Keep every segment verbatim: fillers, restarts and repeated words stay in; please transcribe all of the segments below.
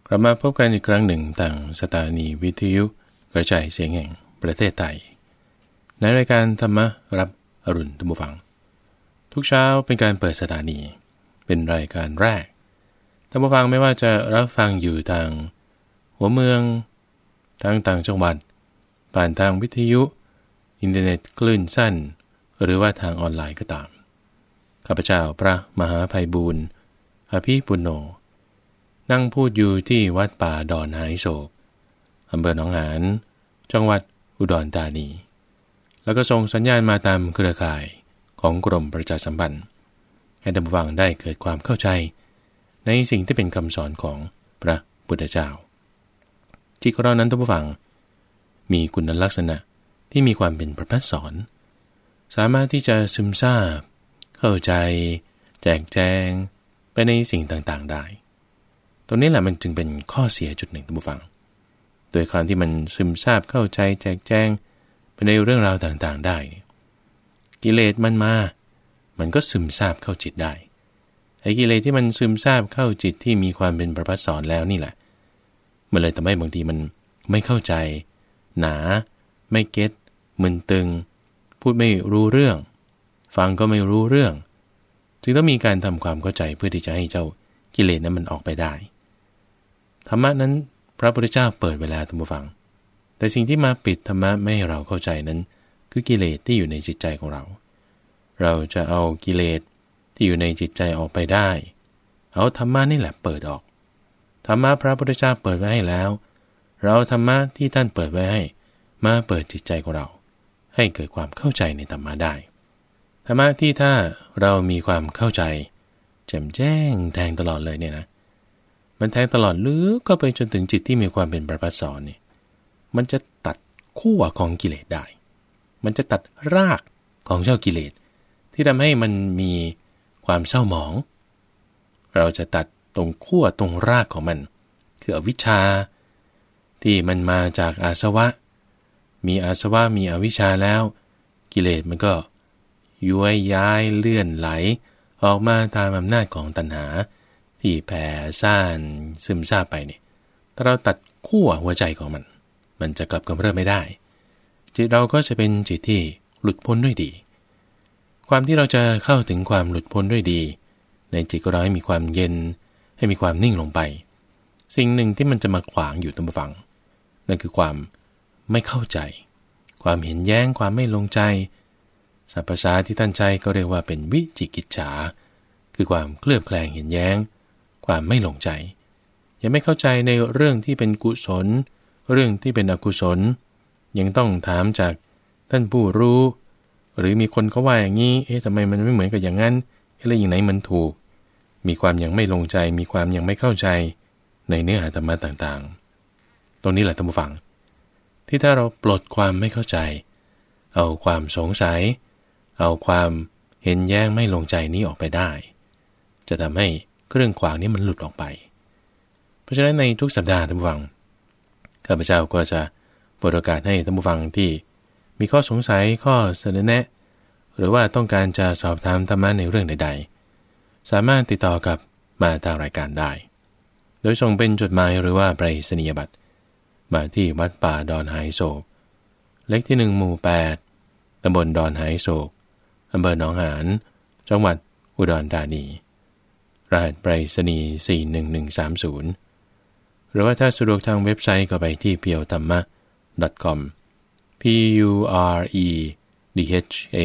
กลับมาพบกันอีกครั้งหนึ่งทางสถานีวิทยุกระจายเสียงแห่งประเทศไทยในรายการธรรมรับอรุณท่านผู้ฟังทุกเช้าเป็นการเปิดสถานีเป็นรายการแรกท่านผู้ฟังไม่ว่าจะรับฟังอยู่ทางหัวเมืองทางต่างจังหวัดผ่านทางวิทยุอินเทอร์เน็ตคลื่นสั้นหรือว่าทางออนไลน์ก็ตามข้าพเจ้าพระมหาไพบูลย์อภิปุณโญนั่งพูดอยู่ที่วัดป่าดอนหายโศกอำเภอหนองหานจังหวัดอุดรธานีแล้วก็ส่งสัญญาณมาตามเครือข่ายของกรมประชาสัมพันธ์ให้ท่านผู้ฟังได้เกิดความเข้าใจในสิ่งที่เป็นคำสอนของพระพุทธเจ้าที่เรานั้นท่านผู้ฟังมีคุณลักษณะที่มีความเป็นประพัฒสอนสามารถที่จะซึมซาบเข้าใจแจกแจงไปในสิ่งต่างๆได้ตรงนี้แหละมันจึงเป็นข้อเสียจุดหนึ่งท่านผู้ฟังโดยความที่มันซึมซาบเข้าใจแจกแจงไปในเรื่องราวต่างๆได้กิเลสมันมามันก็ซึมซาบเข้าจิตได้ไอ้กิเลสที่มันซึมซาบเข้าจิตที่มีความเป็นประภัสสอนแล้วนี่แหละมันเลยทำให้บางทีมันไม่เข้าใจหนาไม่เก็ตมึนตึงพูดไม่รู้เรื่องฟังก็ไม่รู้เรื่องจึงต้องมีการทำความเข้าใจเพื่อที่จะให้เจ้ากิเลสนั้นมันออกไปได้ธรรมะนั้นพระพุทธเจ้าเปิดเวลาท่านผู้ฟังแต่สิ่งที่มาปิดธรรมะไม่ให้เราเข้าใจนั้นคือกิเลสที่อยู่ในจิตใจของเราเราจะเอากิเลสที่อยู่ในจิตใจออกไปได้เอาธรรมะนี่แหละเปิดออกธรรมะพระพุทธเจ้าเปิดไว้ให้แล้วเราธรรมะที่ท่านเปิดไว้ให้มาเปิดจิตใจของเราให้เกิดความเข้าใจในธรรมะได้ธรรมะที่ถ้าเรามีความเข้าใจแจ่มแจ้งแทงตลอดเลยเนี่ยนะมันแทงตลอดลึกก็ไปจนถึงจิตที่มีความเป็นประภัสสรนี่มันจะตัดขั้วของกิเลสได้มันจะตัดรากของเจ้ากิเลสที่ทำให้มันมีความเศร้าหมองเราจะตัดตรงขั้วตรงรากของมันคืออวิชชาที่มันมาจากอาสวะมีอาสวะมีอวิชชาแล้วกิเลสมันก็ย้วยย้ายเลื่อนไหลออกมาตามอำนาจของตัณหาที่แผ่ซ่านซึมซาบไปนี่ถ้าเราตัดขั้วหัวใจของมันมันจะกลับกำเริบไม่ได้จิตเราก็จะเป็นจิตที่หลุดพ้นด้วยดีความที่เราจะเข้าถึงความหลุดพ้นด้วยดีในจิตของเราให้มีความเย็นให้มีความนิ่งลงไปสิ่งหนึ่งที่มันจะมาขวางอยู่ตรงฝั่งนั่นคือความไม่เข้าใจความเห็นแย้งความไม่ลงใจศัพท์ภาษาที่ท่านใช้ก็เรียกว่าเป็นวิจิกิจฉาคือความเคลือบแคลงเห็นแย้งความไม่ลงใจยังไม่เข้าใจในเรื่องที่เป็นกุศลเรื่องที่เป็นอกุศลยังต้องถามจากท่านผู้รู้หรือมีคนเขาว่าอย่างนี้เอ๊ะทำไมมันไม่เหมือนกับอย่างนั้นอะไรอย่างไหนมันถูกมีความยังไม่ลงใจมีความยังไม่เข้าใจในเนื้อหาธรรมะต่างๆตรงนี้แหละท่านผู้ฟังที่ถ้าเราปลดความไม่เข้าใจเอาความสงสัยเอาความเห็นแย้งไม่ลงใจนี้ออกไปได้จะทำให้เครื่องขวางนี้มันหลุดออกไปเพราะฉะนั้นในทุกสัปดาห์ท่านผู้ฟังข้าพเจ้าก็จะเปิดโอกาสให้ท่านผู้ฟังที่มีข้อสงสัยข้อเสนอแนะหรือว่าต้องการจะสอบถามธรรมะในเรื่องใดๆสามารถติดต่อกับมาทางรายการได้โดยส่งเป็นจดหมายหรือว่าไปรษณียบัตรมาที่วัดป่าดอนหายโศกเลขที่หนึ่งหมู่แปดตำบลดอนหายโศกอำเภอหนองหานจังหวัดอุดรธานีรหัสไปรษณีย์สี่หนึ่งหนึ่งสามศูนย์หรือว่าถ้าสะดวกทางเว็บไซต์ก็ไปที่ เพียวธรรมะ .com p u r e d h a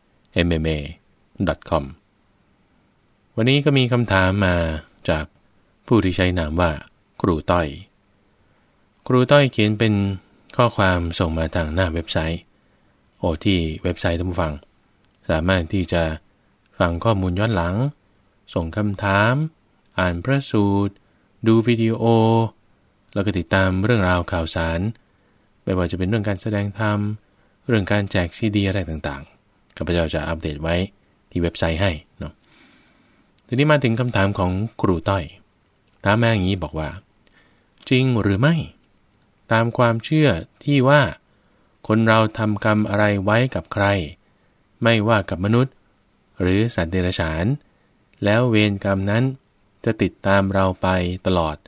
m m a .com วันนี้ก็มีคำถามมาจากผู้ที่ใช้นามว่าครูต้อยครูต้อยเขียนเป็นข้อความส่งมาทางหน้าเว็บไซต์โอ้ที่เว็บไซต์ท่านผู้ฟังสามารถที่จะฟังข้อมูลย้อนหลังส่งคำถามอ่านพระสูตรดูวิดีโอแล้วก็ติดตามเรื่องราวข่าวสารไม่ว่าจะเป็นเรื่องการแสดงธรรมเรื่องการแจกซีดีอะไรต่างๆข้าพเจ้าจะอัปเดตไว้ที่เว็บไซต์ให้เนาะทีนี้มาถึงคำถามของครูต้อยถามมาอย่างนี้บอกว่าจริงหรือไม่ตามความเชื่อที่ว่าคนเราทำกรรมอะไรไว้กับใครไม่ว่ากับมนุษย์หรือสัตว์เดรัจฉานแล้วเวรกรรมนั้นจะติดตามเราไปตลอด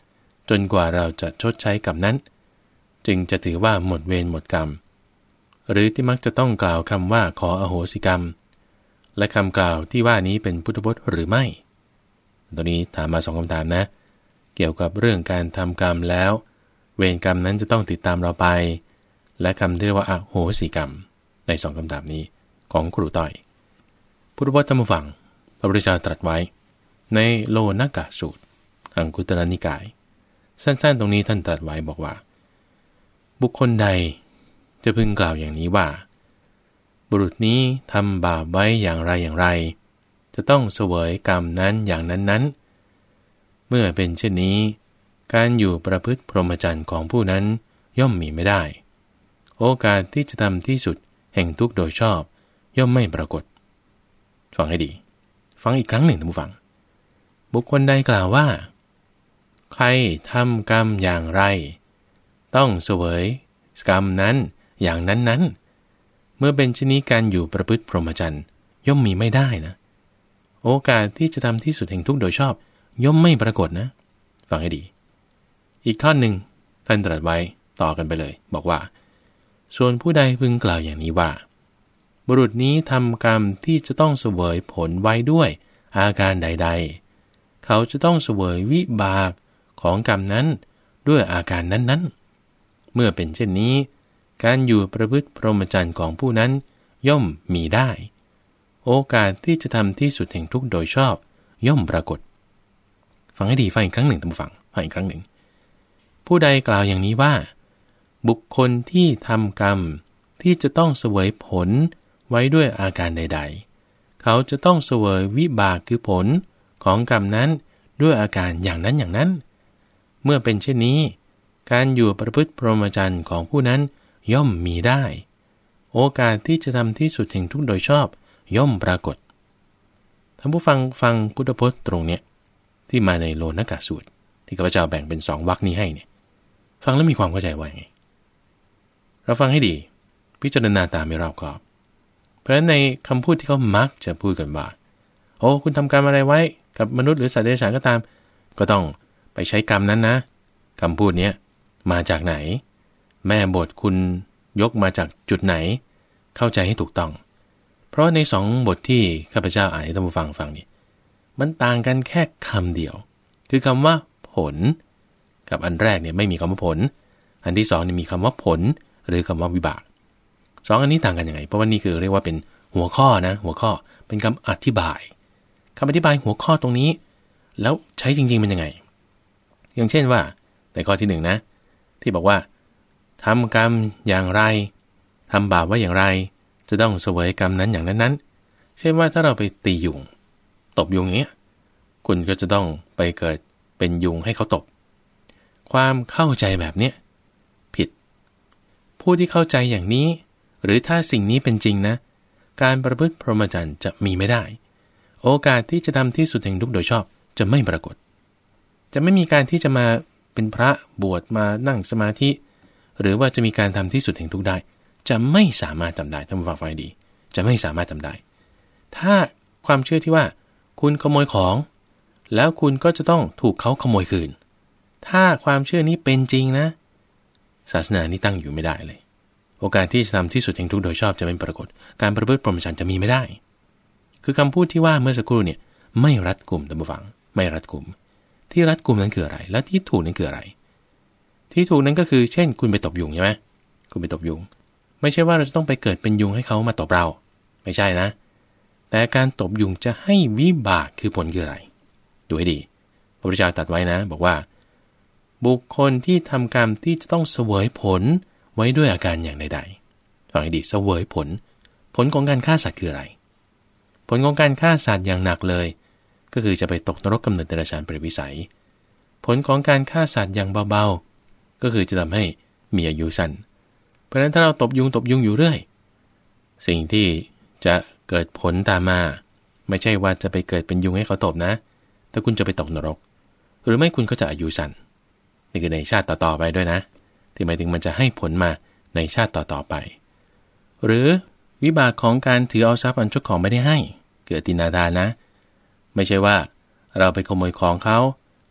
จนกว่าเราจะชดใช้กรรมนั้นจึงจะถือว่าหมดเวรหมดกรรมหรือที่มักจะต้องกล่าวคำว่าขออโหสิกรรมและคำกล่าวที่ว่านี้เป็นพุทธพจน์หรือไม่ตัวนี้ถามมาสองคำถามนะเกี่ยวกับเรื่องการทำกรรมแล้วเวรกรรมนั้นจะต้องติดตามเราไปและคำที่เรียกว่าอโหสิกรรมในสองคำถามนี้ของครูต้อยพุทธพจน์ธรรมฝั่งพระพุทธเจ้าตรัสไว้ในโลนกะสูตรอังคุตรนิกายสั้นๆตรงนี้ท่านตรัสไว้บอกว่าบุคคลใดจะพึงกล่าวอย่างนี้ว่าบุรุษนี้ทำบาปไว้อย่างไรอย่างไรจะต้องเสวยกรรมนั้นอย่างนั้นๆเมื่อเป็นเช่นนี้การอยู่ประพฤติพรหมจรรย์ของผู้นั้นย่อมมีไม่ได้โอกาสที่จะทำที่สุดแห่งทุกข์โดยชอบย่อมไม่ปรากฏฟังให้ดีฟังอีกครั้งหนึ่งท่านผู้ฟังบุคคลใดกล่าวว่าใครทำกรรมอย่างไรต้องเสวยกรรมนั้นอย่างนั้นๆเมื่อเป็นเช่นนี้การอยู่ประพฤติพรหมจรรย์ย่อมมีไม่ได้นะโอกาสที่จะทำที่สุดแห่งทุกข์โดยชอบย่อมไม่ปรากฏนะฟังให้ดีอีกท่อนหนึ่งท่านตรัสไว้ต่อกันไปเลยบอกว่าส่วนผู้ใดพึงกล่าวอย่างนี้ว่าบุรุษนี้ทำกรรมที่จะต้องเสวยผลไว้ด้วยอาการใดๆเขาจะต้องเสวยวิบากของกรรมนั้นด้วยอาการนั้นๆเมื่อเป็นเช่นนี้การอยู่ประพฤติพรหมจรรย์ของผู้นั้นย่อมมีได้โอกาสที่จะทำที่สุดแห่งทุกข์โดยชอบย่อมปรากฏฟังให้ดีฟังอีกครั้งหนึ่งท่านผู้ฟังฟังอีกครั้งหนึ่งผู้ใดกล่าวอย่างนี้ว่าบุคคลที่ทำกรรมที่จะต้องเสวยผลไว้ด้วยอาการใดๆเขาจะต้องเสวยวิบากคือผลของกรรมนั้นด้วยอาการอย่างนั้นอย่างนั้นเมื่อเป็นเช่นนี้การอยู่ประพฤติพรหมจรรย์ของผู้นั้นย่อมมีได้โอกาสที่จะทำที่สุดแห่งทุกข์โดยชอบย่อมปรากฏท่านผู้ฟังฟังพุทธพจน์ตรงเนี้ยที่มาในโลนกะสูตรที่ข้าพเจ้าแบ่งเป็นสองวรรคนี้ให้เนี่ยฟังแล้วมีความเข้าใจว่าไงเราฟังให้ดีพิจารณาตามให้รอบคอบเพราะฉะนั้นในคำพูดที่เขามักจะพูดกันว่าโอ้คุณทำกรรมอะไรไว้กับมนุษย์หรือสัตว์เดรัจฉานก็ตามก็ต้องไปใช้กรรมนั้นนะคำพูดนี้มาจากไหนแม่บทคุณยกมาจากจุดไหนเข้าใจให้ถูกต้องเพราะในสองบทที่ข้าพเจ้าอ่านให้ท่านผู้ฟังฟังนี่มันต่างกันแค่คำเดียวคือคำว่าผลกับอันแรกเนี่ยไม่มีคำว่าผลอันที่สองนี่มีคำว่าผลหรือคำว่าวิบากสองอันนี้ต่างกันยังไงเพราะว่านี่คือเรียกว่าเป็นหัวข้อนะหัวข้อเป็นคำอธิบายคำอธิบายหัวข้อตรงนี้แล้วใช้จริงๆเป็นยังไงอย่างเช่นว่าในข้อที่หนึ่งนะที่บอกว่าทำกรรมอย่างไรทำบาปไว้อย่างไรจะต้องเสวยกรรมนั้นอย่างนั้นๆเช่นว่าถ้าเราไปตียุงตบยุงอย่างเงี้ยคุณก็จะต้องไปเกิดเป็นยุงให้เขาตบความเข้าใจแบบเนี้ยผิดผู้ที่เข้าใจอย่างนี้หรือถ้าสิ่งนี้เป็นจริงนะการประพฤติพรหมจรรย์จะมีไม่ได้โอกาสที่จะทำที่สุดแห่งทุกข์โดยชอบจะไม่ปรากฏจะไม่มีการที่จะมาเป็นพระบวชมานั่งสมาธิหรือว่าจะมีการทำที่สุดแห่งทุกข์ได้จะไม่สามารถทำได้ท่านผู้ฟังฟังดีจะไม่สามารถทำได้ถ้าความเชื่อที่ว่าคุณขโมยของแล้วคุณก็จะต้องถูกเขาขโมยคืนถ้าความเชื่อนี้เป็นจริงนะศาสนานี้ตั้งอยู่ไม่ได้เลยโอกาสที่จะทำที่สุดแห่งทุกข์โดยชอบจะไม่ปรากฏการประพฤติพรหมจรรย์จะมีไม่ได้คือคำพูดที่ว่าเมื่อสักครู่เนี่ยไม่รัดกุมท่านผู้ฟังไม่รัดกุมที่รัดกุมนั้นคืออะไรและที่ถูกนั้นคืออะไรที่ถูกนั้นก็คือเช่นคุณไปตบยุงใช่ไหมคุณไปตบยุงไม่ใช่ว่าเราจะต้องไปเกิดเป็นยุงให้เขามาตบเราไม่ใช่นะแต่การตบยุงจะให้วิบากคือผลคืออะไรดูให้ดีพระพุทธเจ้าตรัสไว้นะบอกว่าบุคคลที่ทำกรรมที่จะต้องเสวยผลไว้ด้วยอาการอย่างใดๆฟังให้ดีเสวยผลผลของการฆ่าสัตว์คืออะไรผลของการฆ่าสัตว์อย่างหนักเลยก็คือจะไปตกนรกกำเนิดเดรัจฉานเปรตวิสัยผลของการฆ่าสัตว์อย่างเบาๆก็คือจะทำให้มีอายุสั้นเพราะฉะนั้นถ้าเราตบยุงตบยุงอยู่เรื่อยสิ่งที่จะเกิดผลตามมาไม่ใช่ว่าจะไปเกิดเป็นยุงให้เขาตบนะแต่คุณจะไปตกนรกหรือไม่คุณก็จะอายุสั้นนี่คือในชาติต่อๆไปด้วยนะที่หมายถึงมันจะให้ผลมาในชาติต่อๆไปหรือวิบากของการถือเอาทรัพย์อันเจ้าของไม่ได้ให้เกิดตินาทานนะไม่ใช่ว่าเราไปขโมยของเขา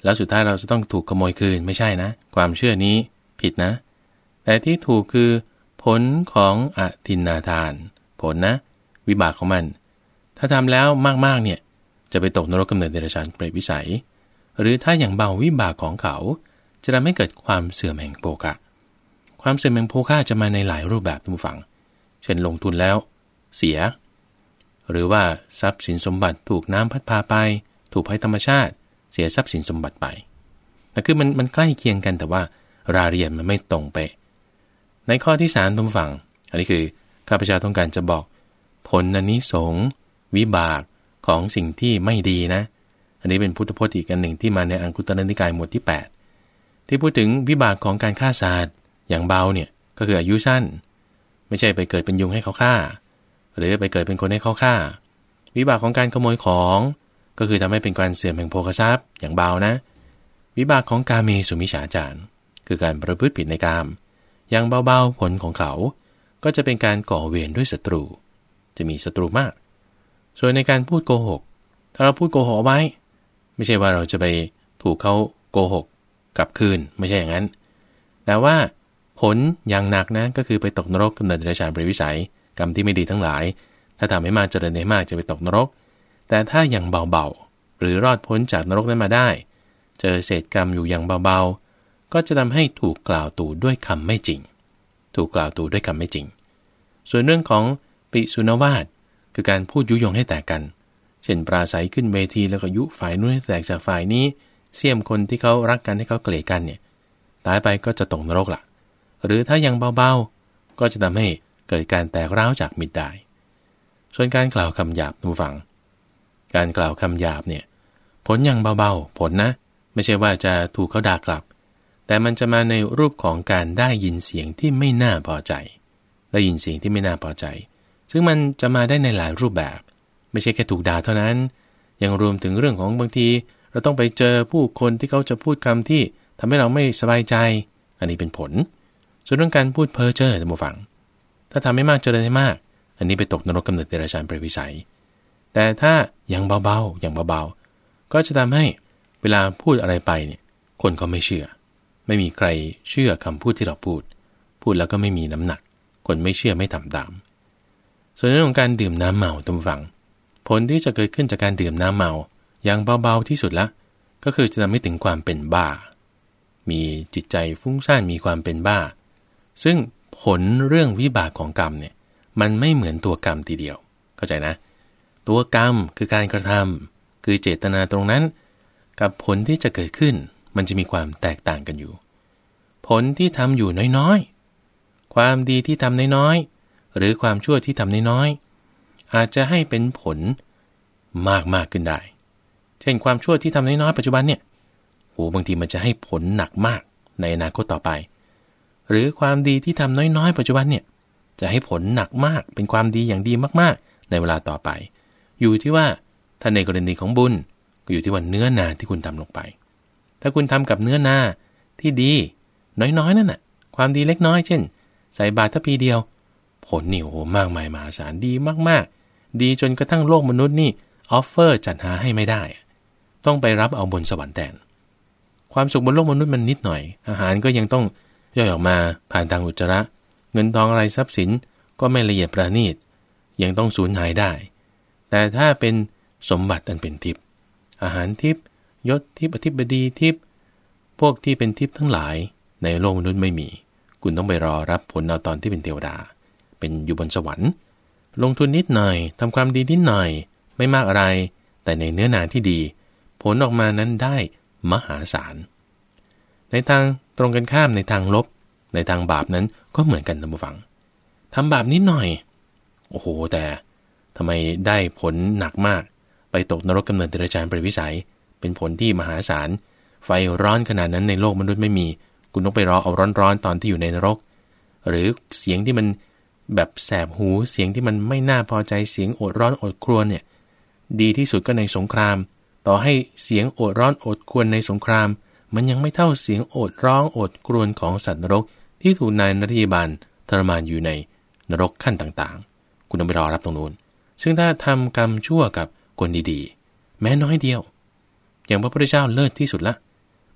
แล้วสุดท้ายเราจะต้องถูกขโมยคืนไม่ใช่นะความเชื่อนี้ผิดนะแต่ที่ถูกคือผลของอทินนาทานผลนะวิบากของมันถ้าทำแล้วมากๆเนี่ยจะไปตกนรกกำเนิดเดรัจฉานเปรตวิสัยหรือถ้าอย่างเบาวิบากของเขาจะทำให้เกิดความเสื่อมแห่งโภคะความเสื่อมแห่งโภคะจะมาในหลายรูปแบบทุกฝั่งเช่นลงทุนแล้วเสียหรือว่าทรัพย์สินสมบัติถูกน้ำพัดพาไปถูกภัยธรรมชาติเสียทรัพย์สินสมบัติไปแต่คือมันมันใกล้เคียงกันแต่ว่ารายละเอียดมันไม่ตรงไปในข้อที่สามทุกฝั่งอันนี้คือข้าพเจ้าต้องการจะบอกผลอานิสงส์วิบากของสิ่งที่ไม่ดีนะอันนี้เป็นพุทธพจน์อีกอันหนึ่งที่มาในอังคุตรนิกายหมวดที่แปดที่พูดถึงวิบากของการฆ่าสัตว์อย่างเบาเนี่ยก็คืออายุสั้นไม่ใช่ไปเกิดเป็นยุงให้เขาฆ่าหรือไปเกิดเป็นคนให้เขาฆ่าวิบากของการขโมยของก็คือทำให้เป็นการเสื่อมแห่งโภคทรัพย์อย่างเบานะวิบากของกาเมสุมิจฉาจารคือการประพฤติผิดในกามอย่างเบาๆผลของเขาก็จะเป็นการก่อเวรด้วยศัตรูจะมีศัตรูมากส่วนในการพูดโกหกถ้าเราพูดโกหกเอาไว้ไม่ใช่ว่าเราจะไปถูกเขาโกหกกลับคืนไม่ใช่อย่างนั้นแต่ว่าผลอย่างหนักนะก็คือไปตกนรกกำเนิดเดรัจฉานเปรตวิสัยกรรมที่ไม่ดีทั้งหลายถ้าทำให้มากเจริญให้มากจะไปตกนรกแต่ถ้าอย่างเบาๆหรือรอดพ้นจากนรกนั้นมาได้เจอเศษกรรมอยู่อย่างเบาๆก็จะทำให้ถูกกล่าวตู่ด้วยคำไม่จริงถูกกล่าวตู่ด้วยคำไม่จริงส่วนเรื่องของปิสุนวาทคือการพูดยุยงให้แตกกันเช่นปราศัยขึ้นเวทีแล้วก็ยุฝ่ายนู้นให้แตกจากฝ่ายนี้เสี่ยมคนที่เขารักกันให้เขาเกลียดกันเนี่ยตายไปก็จะตกนรกล่ะหรือถ้ายังเบาๆก็จะทำให้เกิดการแตกร้าวจากมิตรได้ส่วนการกล่าวคำหยาบทุกฝั่งการกล่าวคำหยาบเนี่ยผลยังเบาๆผลนะไม่ใช่ว่าจะถูกเขาด่ากลับแต่มันจะมาในรูปของการได้ยินเสียงที่ไม่น่าพอใจได้ยินเสียงที่ไม่น่าพอใจซึ่งมันจะมาได้ในหลายรูปแบบไม่ใช่แค่ถูกด่าเท่านั้นยังรวมถึงเรื่องของบางทีเราต้องไปเจอผู้คนที่เขาจะพูดคำที่ทำให้เราไม่สบายใจอันนี้เป็นผลส่วนเรื่องการพูดเพ้อเจ้อท่านผู้ฟังถ้าทำให้มากเจริญให้มากอันนี้ไปตกนรกกำเนิดเดรัจฉานเปรตวิสัยแต่ถ้ายังเบาๆอย่างเบาๆก็จะทำให้เวลาพูดอะไรไปเนี่ยคนก็ไม่เชื่อไม่มีใครเชื่อคำพูดที่เราพูดพูดแล้วก็ไม่มีน้ำหนักคนไม่เชื่อไม่ทำตามส่วนเรื่องของการดื่มน้ำเมาท่านผู้ฟังผลที่จะเกิดขึ้นจากการดื่มน้ำเมาอย่างเบาๆที่สุดละก็คือจะทำให้ถึงความเป็นบ้ามีจิตใจฟุ้งซ่านมีความเป็นบ้าซึ่งผลเรื่องวิบากของกรรมเนี่ยมันไม่เหมือนตัวกรรมทีเดียวเข้าใจนะตัวกรรมคือการกระทำคือเจตนาตรงนั้นกับผลที่จะเกิดขึ้นมันจะมีความแตกต่างกันอยู่ผลที่ทำอยู่น้อยๆความดีที่ทำน้อยๆหรือความชั่วที่ทำน้อยๆอาจจะให้เป็นผลมากมากขึ้นได้เช่นความชั่วที่ทำน้อยๆปัจจุบันเนี่ยโหบางทีมันจะให้ผลหนักมากในอนาคตต่อไปหรือความดีที่ทำน้อยๆปัจจุบันเนี่ยจะให้ผลหนักมากเป็นความดีอย่างดีมากๆในเวลาต่อไปอยู่ที่ว่าถ้าในกรณีของบุญก็อยู่ที่ว่าเนื้อนาที่คุณทำลงไปถ้าคุณทำกับเนื้อนาที่ดีน้อยๆนั่นน่ะความดีเล็กน้อยเช่นใส่บาตรทัพพีเดียวผลนี่โอ้โหมากมายมหาศาลดีมากๆดีจนกระทั่งโลกมนุษย์นี่ออฟเฟอร์จัดหาให้ไม่ได้ต้องไปรับเอาบนสวรรค์แทนความสุขบนโลกมนุษย์มันนิดหน่อยอาหารก็ยังต้องย่อยออกมาผ่านทางอุจจาระเงินทองอะไรทรัพย์สินก็ไม่ละเอียดประณีตยังต้องสูญหายได้แต่ถ้าเป็นสมบัติอันเป็นทิพย์อาหารทิพย์ยศทิพย์อธิบดีทิพย์พวกที่เป็นทิพย์ทั้งหลายในโลกมนุษย์ไม่มีคุณต้องไปรอรับผลเอาตอนที่เป็นเทวดาเป็นอยู่บนสวรรค์ลงทุนนิดหน่อยทำความดีนิดหน่อยไม่มากอะไรแต่ในเนื้อนาที่ดีผลออกมานั้นได้มหาศาลในทางตรงกันข้ามในทางลบในทางบาปนั้นก็เหมือนกันท่านผู้ฟังทำบาปนิดหน่อยโอ้โหแต่ทำไมได้ผลหนักมากไปตกนรกกำเนิดเดรัจฉานเปรตวิสัยเป็นผลที่มหาศาลไฟร้อนขนาดนั้นในโลกมนุษย์ไม่มีคุณต้องไปรอเอาร้อนๆตอนที่อยู่ในนรกหรือเสียงที่มันแบบแสบหูเสียงที่มันไม่น่าพอใจเสียงโอดร้อนโอดครวญเนี่ยดีที่สุดก็ในสงครามต่อให้เสียงโอดร้อนโอดครวญในสงครามมันยังไม่เท่าเสียงโอดร้องโอดครวญของสัตว์นรกที่ถูกนายนรกบาลทรมานอยู่ในนรกขั้นต่างๆคุณต้องไปรอรับตรงนู้นซึ่งถ้าทำกรรมชั่วกับคนดีๆแม้น้อยเดียวอย่างพระพุทธเจ้าเลิศที่สุดละ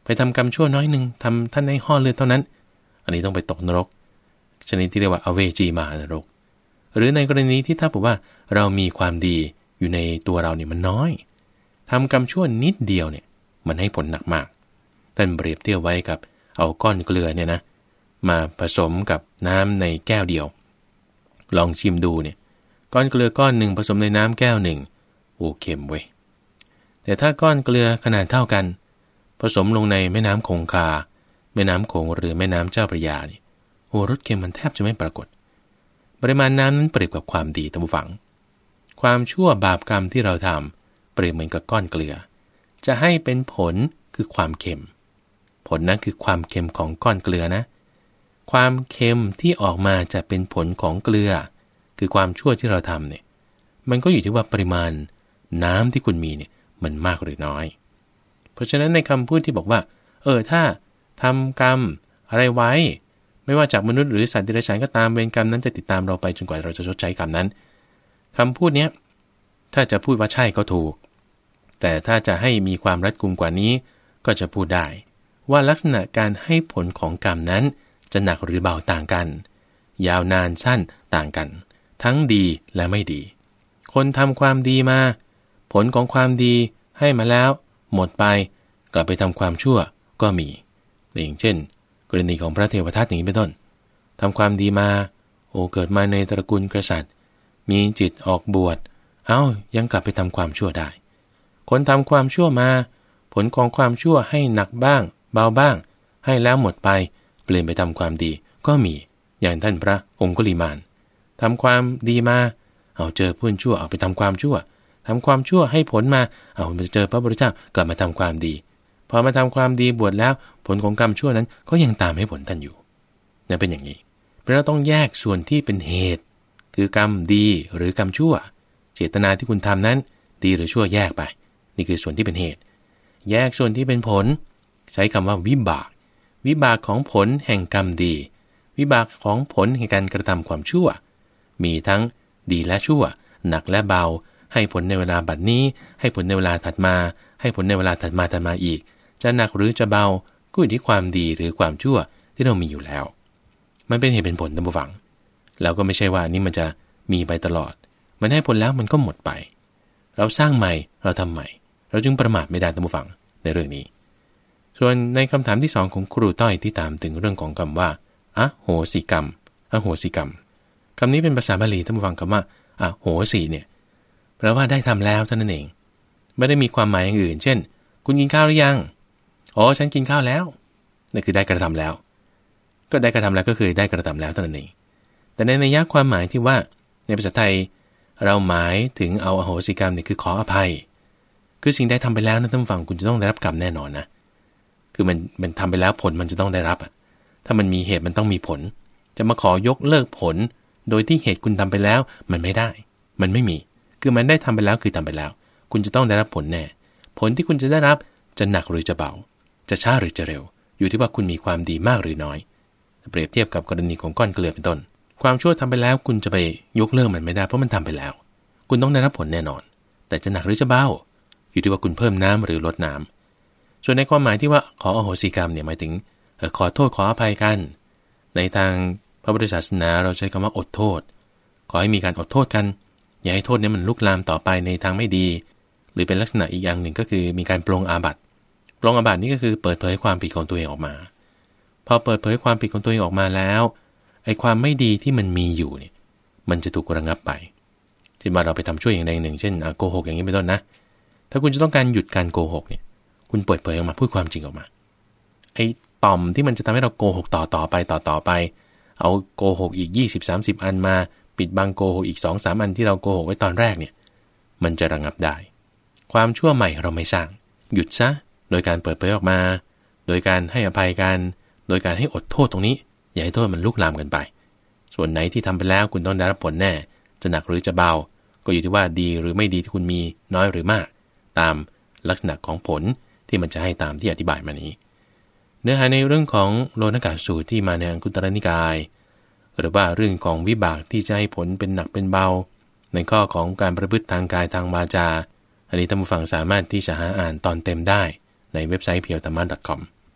ไปทำกรรมชั่วน้อยหนึ่งทำท่านให้ห่อเลือดเท่านั้นอันนี้ต้องไปตกนรกชนิดที่เรียกว่าอเวจีมหานรกหรือในกรณีที่ถ้าบอกว่าเรามีความดีอยู่ในตัวเราเนี่ยมันน้อยทำกรรมชั่วนิดเดียวเนี่ยมันให้ผลหนักมากท่านเปรียบเทียบไว้กับเอาก้อนเกลือเนี่ยนะมาผสมกับน้ำในแก้วเดียวลองชิมดูเนี่ยก้อนเกลือก้อนหนึ่งผสมในน้ำแก้วหนึ่งโอ้เค็มเว้ยแต่ถ้าก้อนเกลือขนาดเท่ากันผสมลงในแม่น้ำคงคาแม่น้ำโขงหรือแม่น้ำเจ้าพระยานี่โอ้รสเค็มมันแทบจะไม่ปรากฏปริมาณน้ำนั้นเปรียบกับความดีท่านผู้ฟังความชั่วบาปกรรมที่เราทำเปรียบเหมือนกับก้อนเกลือจะให้เป็นผลคือความเค็มผลนั้นคือความเค็มของก้อนเกลือนะความเค็มที่ออกมาจะเป็นผลของเกลือคือความชั่วที่เราทำเนี่ยมันก็อยู่ที่ว่าปริมาณน้ำที่คุณมีเนี่ยมันมากหรือน้อยเพราะฉะนั้นในคำพูดที่บอกว่าเออถ้าทำกรรมอะไรไว้ไม่ว่าจากมนุษย์หรือสัตว์เดรัจฉานก็ตามเวรกรรมนั้นจะติดตามเราไปจนกว่าเราจะชดใช้กรรมนั้นคำพูดนี้ถ้าจะพูดว่าใช่ก็ถูกแต่ถ้าจะให้มีความรัดกุมกว่านี้ก็จะพูดได้ว่าลักษณะการให้ผลของกรรมนั้นจะหนักหรือเบาต่างกันยาวนานสั้นต่างกันทั้งดีและไม่ดีคนทำความดีมาผลของความดีให้มาแล้วหมดไปกลับไปทำความชั่วก็มีอย่างเช่นกรณีของพระเทวทัตอย่างนี้เป็นต้นทำความดีมาโอ้เกิดมาในตระกูลกษัตริย์มีจิตออกบวชเอ้ายังกลับไปทำความชั่วได้คนทำความชั่วมาผลของความชั่วให้หนักบ้างเบาบ้างให้แล้วหมดไปเปลี่ยนไปทำความดีก็มีอย่างท่านพระองคุลิมานทำความดีมาเอาเจอเพื่อนชั่วเอาไปทำความชั่วทำความชั่วให้ผลมาเอาไปเจอพระพุทธเจ้ากลับมาทำความดีพอมาทำความดีบวชแล้วผลของกรรมชั่วนั้นก็ยังตามให้ผลท่านอยู่นั่นเป็นอย่างนี้เพราะเราต้องแยกส่วนที่เป็นเหตุคือกรรมดีหรือกรรมชั่วเจตนาที่คุณทำนั้นดีหรือชั่วแยกไปนี่คือส่วนที่เป็นเหตุแยกส่วนที่เป็นผลใช้คำว่าวิบากวิบากของผลแห่งกรรมดีวิบากของผลแห่งการกระทำความชั่วมีทั้งดีและชั่วหนักและเบาให้ผลในเวลาบัดนี้ให้ผลในเวลาถัดมาให้ผลในเวลาถัดมาถัดมาอีกจะหนักหรือจะเบาก็อยู่ที่ความดีหรือความชั่วที่เรามีอยู่แล้วมันเป็นเหตุเป็นผลท่านผู้ฟังแล้วก็ไม่ใช่ว่านี่มันจะมีไปตลอดมันให้ผลแล้วมันก็หมดไปเราสร้างใหม่เราทำใหม่เราจึงประมาทไม่ได้ท่านผู้ฟังในเรื่องนี้ส่วนในคำถามที่สองของครูต้อยที่ตามถึงเรื่องของคำว่าอโหสิกรรมอโหสิกรรมคำนี้เป็นภาษาบาลีท่านผู้ฟังคำว่าอโหสิเนี่ยแปลว่าได้ทำแล้วเท่านั้นเองไม่ได้มีความหมายอย่างอื่นเช่นคุณกินข้าวหรือยังอ๋อฉันกินข้าวแล้วนั่นคือได้กระทำแล้วก็ได้กระทำแล้วก็คือได้กระทำแล้วเท่านั้นเองแต่ในนัยยะความหมายที่ว่าในภาษาไทยเราหมายถึงเอาอโหสิกรรมเนี่ยคือขออภัยคือสิ่งใดทำไปแล้วนะท่านฟังคุณจะต้องได้รับกรรมแน่นอนนะคือมันมันทำไปแล้วผลมันจะต้องได้รับอ่ะถ้ามันมีเหตุมันต้องมีผลจะมาขอยกเลิกผลโดยที่เหตุคุณทำไปแล้วมันไม่ได้มันไม่มีคือมันได้ทำไปแล้วคือทำไปแล้วคุณจะต้องได้รับผลแน่ผลที่คุณจะได้รับจะหนักหรือจะเบาจะช้าหรือจะเร็วอยู่ที่ว่าคุณมีความดีมากหรือน้อยเปรียบเทียบกับกรณีของก้อนเกลือเป็นต้นความชั่วทำไปแล้วคุณจะไปยกเลิกมันไม่ได้เพราะมันทำไปแล้วคุณต้องได้รับผลแน่นอนแต่จะหนักหรือจะเบาอยู่ที่ว่าคุณเพิ่มน้ำหรือลดน้ำส่วนในความหมายที่ว่าขออโหสิกรรมเนี่ยหมายถึงขอโทษขออภัยกันในทางพระพุทธศาสนาเราใช้คำว่าอดโทษขอให้มีการอดโทษกันอย่าให้โทษนี้มันลุกลามต่อไปในทางไม่ดีหรือเป็นลักษณะอีกอย่างหนึ่งก็คือมีการปลงอาบัติปลงอาบัตินี่ก็คือเปิดเผยความผิดของตัวเองออกมาพอเปิดเผยความผิดของตัวเองออกมาแล้วไอ้ความไม่ดีที่มันมีอยู่เนี่ยมันจะถูกระงับไปที่มาเราไปทำช่วยอย่างใดอย่างหนึ่งเช่นโกหกอย่างนี้เป็นต้นนะถ้าคุณจะต้องการหยุดการโกหกเนี่ยคุณเปิดเผยออกมาพูดความจริงออกมาไอ้ต่อมที่มันจะทำให้เราโกหกต่อต่อไปต่อต่อไปเอาโกหกอีกยี่สิบ สามสิบอันมาปิดบังโกหกอีก สองสาม อันที่เราโกหกไว้ตอนแรกเนี่ยมันจะระงับได้ความชั่วใหม่เราไม่สร้างหยุดซะโดยการเปิดเผยออกมาโดยการให้อภัยกันโดยการให้อดโทษตรงนี้อย่าให้โทษมันลุกลามกันไปส่วนไหนที่ทำไปแล้วคุณต้องได้รับผลแน่จะหนักหรือจะเบาก็อยู่ที่ว่าดีหรือไม่ดีที่คุณมีน้อยหรือมากตามลักษณะของผลที่มันจะให้ตามที่อธิบายมานี้เนื้อหาในเรื่องของโลณกาสูตรที่มาในอังคุตรนิกายหรือว่าเรื่องของวิบากที่จะให้ผลเป็นหนักเป็นเบาในข้อของการประพฤติทางกายทางวาจาอันนี้ท่านผู้ฟังสามารถที่จะหาอ่านตอนเต็มได้ในเว็บไซต์ เพียวธรรมะ ดอท คอม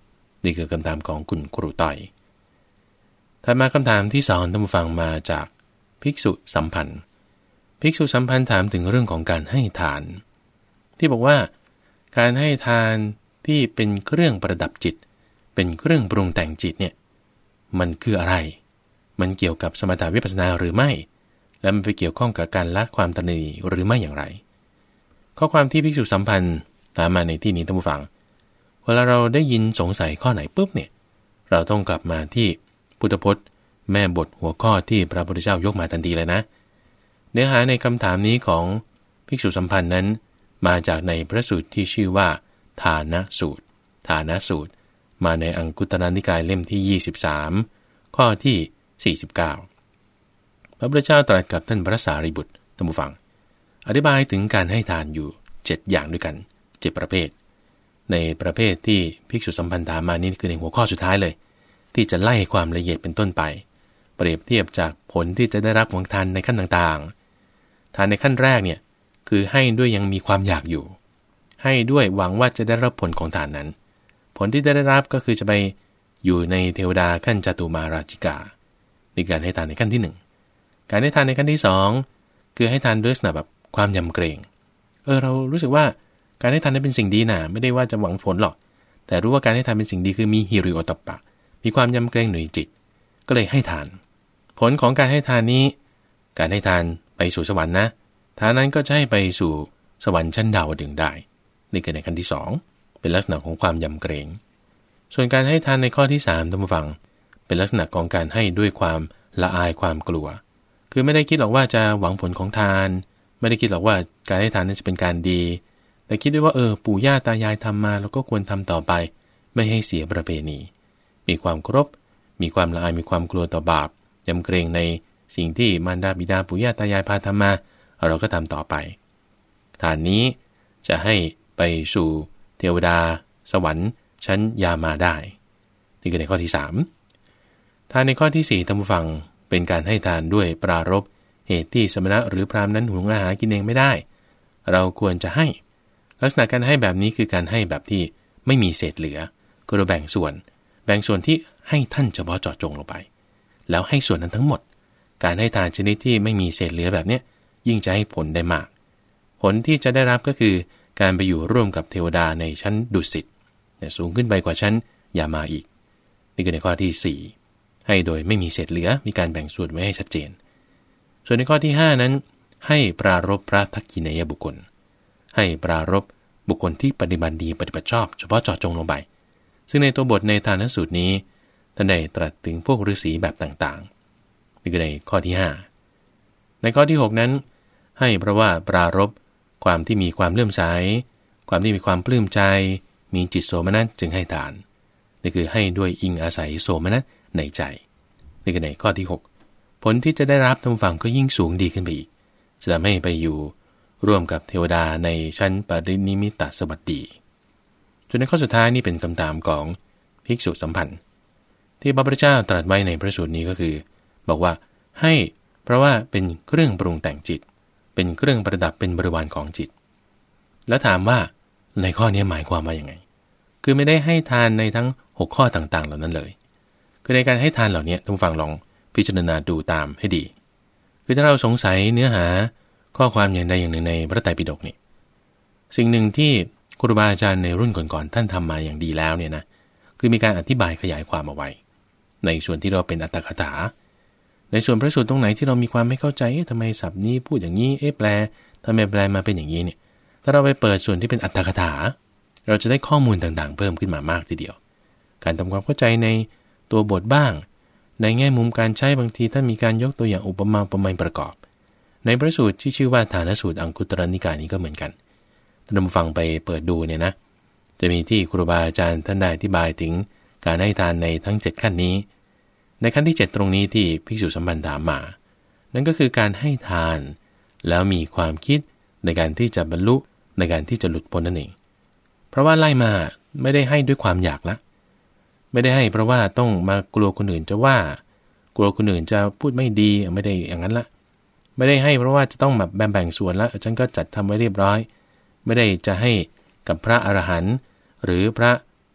นี่คือคำถามของคุณครูต่อยถัดมาคำถามที่สองท่านผู้ฟังมาจากภิกษุสัมพันธ์ภิกษุสัมพันธ์ถามถึงเรื่องของการให้ทานที่บอกว่าการให้ทานที่เป็นเครื่องประดับจิตเป็นเครื่องปรุงแต่งจิตเนี่ยมันคืออะไรมันเกี่ยวกับสมถะวิปัสสนาหรือไม่และมันไปเกี่ยวข้องกับการละความตนีหรือไม่อย่างไรข้อความที่ภิกษุสัมพันธ์ถามมาในที่นี้ท่านผู้ฟังเวลาเราได้ยินสงสัยข้อไหนปุ๊บเนี่ยเราต้องกลับมาที่พุทธพจน์แม่บทหัวข้อที่พระพุทธเจ้ายกมาทันทีเลยนะเนื้อหาในคำถามนี้ของภิกษุสัมพันธ์นั้นมาจากในพระสูตรที่ชื่อว่าฐานะสูตรฐานะสูตรมาในอังคุตรนิกายเล่มที่ยี่สิบสามข้อที่สี่สิบเก้าพระพุทธเจ้าตรัสกับท่านพระสารีบุตรท่านผู้ฟังอธิบายถึงการให้ทานอยู่เจ็ดอย่างด้วยกันเจ็ดประเภทในประเภทที่ภิกษุสัมพันธ์ถามมานี้คือในหัวข้อสุดท้ายเลยที่จะไล่ความละเอียดเป็นต้นไปเปรียบเทียบจากผลที่จะได้รับของทานในขั้นต่างๆทานในขั้นแรกเนี่ยคือให้ด้วยยังมีความอยากอยู่ให้ด้วยหวังว่าจะได้รับผลของทานนั้นผลที่จะได้รับก็คือจะไปอยู่ในเทวดาขั้นจตุมาราชิกาในการให้ทานในขั้นที่หนึ่งการให้ทานในขั้นที่สองคือให้ทานด้วยลักษณะแบบความยำเกรงเออเรารู้สึกว่าการให้ทานนั้นเป็นสิ่งดีนะไม่ได้ว่าจะหวังผลหรอกแต่รู้ว่าการให้ทานเป็นสิ่งดีคือมีฮิริโอตตัปปะมีความยำเกรงหน่วยจิตก็เลยให้ทานผลของการให้ทานนี้การให้ทานไปสู่สวรรค์นะทานนั้นก็จะให้ไปสู่สวรรค์ชั้นดาวดึงส์ได้นี่คือในขั้นที่สองเป็นลักษณะของความยำเกรงส่วนการให้ทานในข้อที่สามท่านผู้ฟังเป็นลักษณะของการให้ด้วยความละอายความกลัวคือไม่ได้คิดหรอกว่าจะหวังผลของทานไม่ได้คิดหรอกว่าการให้ทานนั้นจะเป็นการดีแต่คิดด้วยว่าเออปู่ย่าตายายทำมาเราก็ควรทำต่อไปไม่ให้เสียประเพณีมีความเคารพมีความละอายมีความกลัวต่อบาปยำเกรงในสิ่งที่มารดาบิดาปู่ย่าตายายพาทำมาเราก็ทำต่อไปทานนี้จะให้ไปสู่เทวดาสวรรค์ชั้นยามาได้นี่คือในข้อที่สามทานในข้อที่สี่ท่านผู้ฟังเป็นการให้ทานด้วยปรารภเหตุที่สมณะหรือพราหมณ์นั้นหุงอาหารกินเองไม่ได้เราควรจะให้ลักษณะการให้แบบนี้คือการให้แบบที่ไม่มีเศษเหลือก็เราแบ่งส่วนแบ่งส่วนที่ให้ท่านเฉพาะเจาะจงลงไปแล้วให้ส่วนนั้นทั้งหมดการให้ทานชนิดที่ไม่มีเศษเหลือแบบนี้ยิ่งจะให้ผลได้มากผลที่จะได้รับก็คือการไปอยู่ร่วมกับเทวดาในชั้นดุสิตสูงขึ้นไปกว่าชั้นยามาอีกนี่คือในข้อที่สี่ให้โดยไม่มีเศษเหลือมีการแบ่งส่วนไว้ให้ชัดเจนส่วนในข้อที่ห้านั้นให้ปรารภพระทักขิเนยบุคคลให้ปรารภบุคคลที่ปฏิบัติดีปฏิบัติชอบเฉพาะเจาะจงลงไปซึ่งในตัวบทในทานสูตรนี้ท่านได้ตรัสถึงพวกฤาษีแบบต่างๆนี่คือในข้อที่ห้าในข้อที่หกนั้นให้เพราะว่าปรารภความที่มีความเลื่อมใสความที่มีความปลื้มใจมีจิตโสมนัสจึงให้ทานนี่คือให้ด้วยอิงอาศัยโสมนัสในใจนี่คือในข้อที่หกผลที่จะได้รับท่านฟังก็ยิ่งสูงดีขึ้นไปอีกจะทำให้ไปอยู่ร่วมกับเทวดาในชั้นปรินิมิตสวัสดีจนในข้อสุดท้ายนี่เป็นคำถามของภิกษุสัมพันธ์ที่พระพุทธเจ้าตรัสไว้ในพระสูตรนี้ก็คือบอกว่าให้เพราะว่าเป็นเครื่องปรุงแต่งจิตเป็นเครื่องประดับเป็นบริวารของจิตแล้วถามว่าในข้อนี้หมายความว่าอย่างไงคือไม่ได้ให้ทานในทั้งหกข้อต่างๆเหล่านั้นเลยคือในการให้ทานเหล่านี้ท่านฟังลองพิจารณาดูตามให้ดีคือถ้าเราสงสัยเนื้อหาข้อความอย่างใดอย่างหนึ่งในพระไตรปิฎกนี่สิ่งหนึ่งที่ครูบาอาจารย์ในรุ่นก่อนๆท่านทำมาอย่างดีแล้วเนี่ยนะคือมีการอธิบายขยายความเอาไว้ในส่วนที่เราเป็นอัตถกถาในส่วนพระสูตรตรงไหนที่เรามีความไม่เข้าใจเอ๊ะทำไมศัพท์นี้พูดอย่างนี้เอ๊ะแปลทำไมแปลมาเป็นอย่างนี้เนี่ยถ้าเราไปเปิดส่วนที่เป็นอัตถกถาเราจะได้ข้อมูลต่างๆเพิ่มขึ้นมามากทีเดียวการทำความเข้าใจในตัวบทบ้างในแง่มุมการใช้บางทีถ้ามีการยกตัวอย่างอุปมาอุปไมยประกอบในพระสูตรที่ชื่อว่าฐานสูตรอังคุตรนิกายนี้ก็เหมือนกันท่านฟังไปเปิดดูเนี่ยนะจะมีที่ครูบาอาจารย์ท่านได้อธิบายถึงการให้ทานในทั้งเจ็ดขั้นนี้ในขั้นที่เจ็ดตรงนี้ที่ภิกษุสัมพันธ์ถามมานั่นก็คือการให้ทานแล้วมีความคิดในการที่จะบรรลุในการที่จะหลุดพ้นนั่นเองเพราะว่าไล่มาไม่ได้ให้ด้วยความอยากละไม่ได้ให้เพราะว่าต้องมากลัวคนอื่นจะว่ากลัวคนอื่นจะพูดไม่ดีไม่ได้อย่างนั้นละไม่ได้ให้เพราะว่าจะต้องแบบแบ่งแบ่งส่วนแล้วฉันก็จัดทำไว้เรียบร้อยไม่ได้จะให้กับพระอรหันต์หรือพระ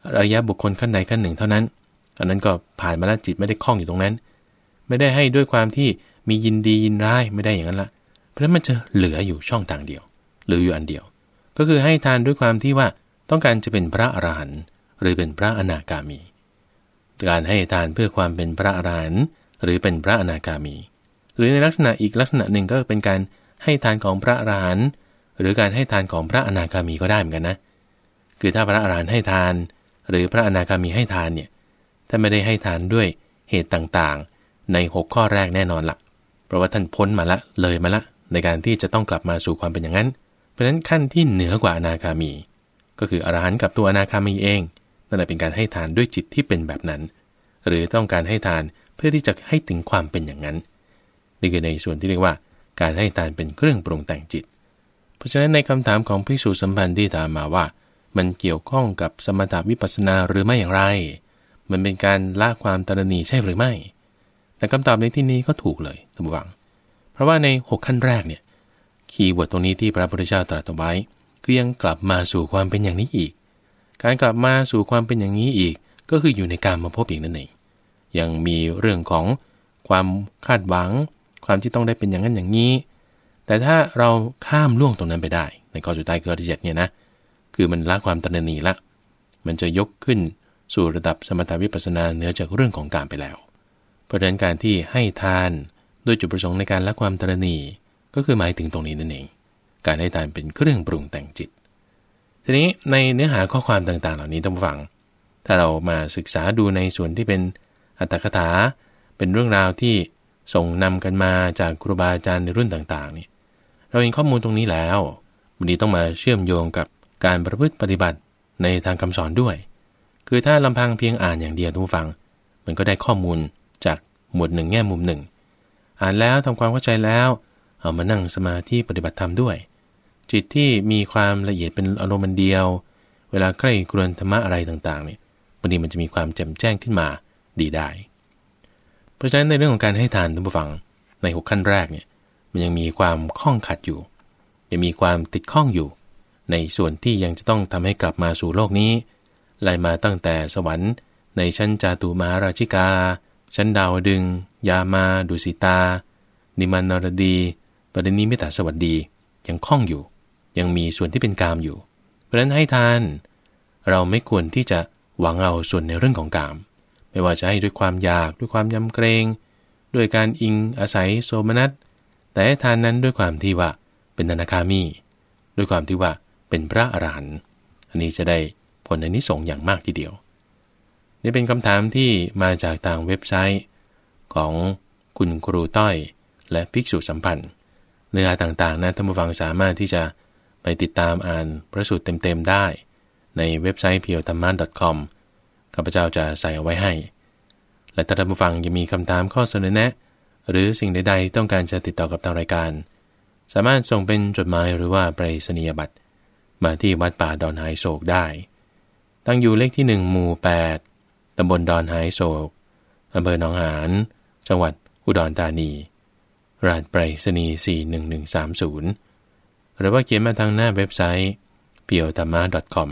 อริยบุคคลขั้นใดขั้นหนึ่งเท่านั้นอันนั้นก็ผ่านมาแล้วจิตไม่ได้คล้องอยู่ตรงนั้นไม่ได้ให้ด้วยความที่มียินดียินร้ายไม่ได้อย่างนั้นละเพราะฉะนั้นมันจะเหลืออยู่ช่องทางเดียวเหลืออยู่อันเดียวก็คือให้ทานด้วยความที่ว่าต้องการจะเป็นพระอรหันต์หรือเป็นพระอนาคามีการให้ทานเพื่อความเป็นพระอรหันต์หรือเป็นพระอนาคามีหรือในลักษณะอีกลักษณะหนึ่งก็เป็นการให้ทานของพระอรหันต์หรือการให้ทานของพระอนาคามีก็ได้เหมือนกันนะคือถ้าพระอรหันต์ให้ทานหรือพระอนาคามีให้ทานเนี่ยถ้าไม่ได้ให้ทานด้วยเหตุต่างๆในหกข้อแรกแน่นอนละเพราะว่าท่านพ้นมาละเลยมาละในการที่จะต้องกลับมาสู่ความเป็นอย่างนั้นเพราะฉะนั้นขั้นที่เหนือกว่าอนาคามีก็คืออรหันต์กับตัวอนาคามีเองนั่นแหละเป็นการให้ทานด้วยจิตที่เป็นแบบนั้นหรือต้องการให้ทานเพื่อที่จะให้ถึงความเป็นอย่างนั้นนี่คือในส่วนที่เรียกว่าการให้ทานเป็นเครื่องปรุงแต่งจิตเพราะฉะนั้นในคำถามของภิกษุสัมพันธ์ที่ถามมาว่ามันเกี่ยวข้องกับสมถวิปัสสนาหรือไม่อย่างไรมันเป็นการละความตระหนี่ใช่หรือไม่แต่คำตอบในที่นี้ก็ถูกเลยท่านผู้ฟังเพราะว่าในหกขั้นแรกเนี่ยคีย์เวิร์ดตรงนี้ที่พระพุทธเจ้าตรัสเอาไว้คือยังกลับมาสู่ความเป็นอย่างนี้อีกการกลับมาสู่ความเป็นอย่างนี้อีกก็คืออยู่ในการมาพบอีกนั่นเองยังมีเรื่องของความคาดหวังความที่ต้องได้เป็นอย่างนั้นอย่างนี้แต่ถ้าเราข้ามล่วงตรงนั้นไปได้ในข้อสุดท้ายข้อที่เจ็ดเนี่ยนะคือมันละความตระหนี่ละมันจะยกขึ้นสู่ระดับสมถวิปัสสนาเหนือจากเรื่องของการไปแล้วเพราะฉะนั้นการที่ให้ทานด้วยจุดประสงค์ในการละความตระหนี่ก็คือหมายถึงตรงนี้นั่นเองการให้ทานเป็นเครื่องปรุงแต่งจิตทีนี้ในเนื้อหาข้อความต่างๆเหล่านี้ต้องฟังถ้าเรามาศึกษาดูในส่วนที่เป็นอรรถกถาเป็นเรื่องราวที่ส่งนำกันมาจากครูบาอาจารย์ในรุ่นต่างๆนี่เราเห็นข้อมูลตรงนี้แล้ววันนี้ต้องมาเชื่อมโยงกับการประพฤติปฏิบัติในทางคำสอนด้วยคือถ้าลำพังเพียงอ่านอย่างเดียวทุกฟังมันก็ได้ข้อมูลจากหมวดหนึ่งแง่มุมหนึ่งอ่านแล้วทำความเข้าใจแล้วเอามานั่งสมาธิปฏิบัติธรรมด้วยจิตที่มีความละเอียดเป็นอารมณ์เดียวเวลาใกล้ครวญธรรมะอะไรต่างๆเนี่ยบางทีมันจะมีความแจ่มแจ้งขึ้นมาดีได้เพราะฉะนั้นในเรื่องของการให้ทานท่านผู้ฟังในหกขั้นแรกเนี่ยมันยังมีความข้องขัดอยู่ยังมีความติดข้องอยู่ในส่วนที่ยังจะต้องทำให้กลับมาสู่โลกนี้ไล่มาตั้งแต่สวรรค์ในชั้นจาตุมหาราชิกาชั้นดาวดึงยามาดุสิตานิมานนรดีปรินิมิตสวัสดียังข้องอยู่ยังมีส่วนที่เป็นกามอยู่เพราะฉะนั้นให้ทานเราไม่ควรที่จะหวังเอาส่วนในเรื่องของกามไม่ว่าจะให้ด้วยความอยากด้วยความยำเกรงด้วยการอิงอาศัยโสมนัสแต่ให้ทานนั้นด้วยความที่ว่าเป็นอนาคามีด้วยความที่ว่าเป็นพระอรหันต์อันนี้จะได้ผลอานิสงส์อย่างมากทีเดียวนี่เป็นคำถามที่มาจากทางเว็บไซต์ของคุณครูต้อยและภิกษุสัมพันธ์เนื้อหาต่างๆนะท่านผู้ฟังสามารถที่จะไปติดตามอ่านพระสูตรเต็มๆได้ในเว็บไซต์ เพียวธรรมะ .com ข้าพเจ้าจะใส่เอาไว้ให้และถ้าท่านผู้ฟังยังมีคำถามข้อเสนอแนะหรือสิ่งใดๆต้องการจะติดต่อกับทางรายการสามารถส่งเป็นจดหมายหรือว่าไปรษณียบัตรมาที่วัดป่าดอนหายโศกได้ตั้งอยู่เลขที่หนึ่งหมู่แปดตำบลดอนหายโศกอำเภอหนองหานจังหวัดอุดรธานีรหัสไปรษณีย์สี่หนึ่งหนึ่งสามศูนย์หรือว่าเขียนมาทางหน้าเว็บไซต์ เพียวธรรมะ .com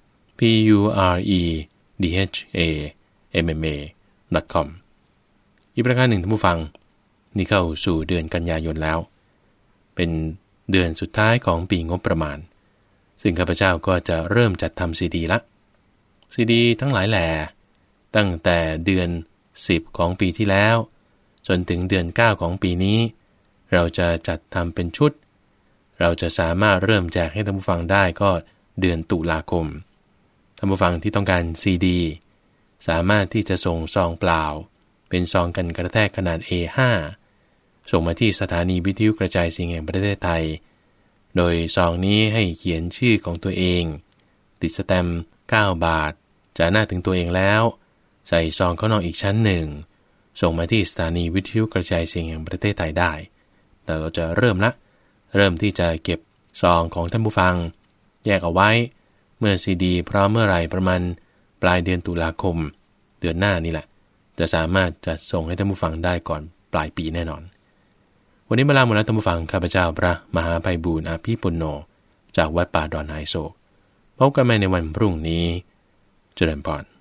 p u r e d h a m m a .com อีกประการหนึ่งท่านผู้ฟังนี่เข้าสู่เดือนกันยายนแล้วเป็นเดือนสุดท้ายของปีงบประมาณซึ่งข้าพเจ้าก็จะเริ่มจัดทำซีดีละซีดีทั้งหลายแหล่ตั้งแต่เดือนสิบของปีที่แล้วจนถึงเดือนเก้าของปีนี้เราจะจัดทำเป็นชุดเราจะสามารถเริ่มแจกให้ท่านผู้ฟังได้ก็เดือนตุลาคมท่านผู้ฟังที่ต้องการซีดีสามารถที่จะส่งซองเปล่าเป็นซองกันกระแทกขนาด เอ ห้า ส่งมาที่สถานีวิทยุกระจายเสียงแห่งประเทศไทยโดยซองนี้ให้เขียนชื่อของตัวเองติดสแตมป์เก้าบาทจะหน้าถึงตัวเองแล้วใส่ซองข้างนอกอีกชั้นหนึ่งส่งมาที่สถานีวิทยุกระจายเสียงแห่งประเทศไทยได้เราจะเริ่มละเริ่มที่จะเก็บซองของท่านผู้ฟังแยกเอาไว้เมื่อซีดีพร้อมเมื่อไหร่ประมาณปลายเดือนตุลาคมเดือนหน้านี่แหละจะสามารถจะส่งให้ท่านผู้ฟังได้ก่อนปลายปีแน่นอนวันนี้เวลาหมดแล้วท่านผู้ฟังข้าพเจ้าพระมหาไพบูลย์อภิปุณโญจากวัดป่าดอนหายโศกพบกันใหม่ในวันพรุ่งนี้เจริญพร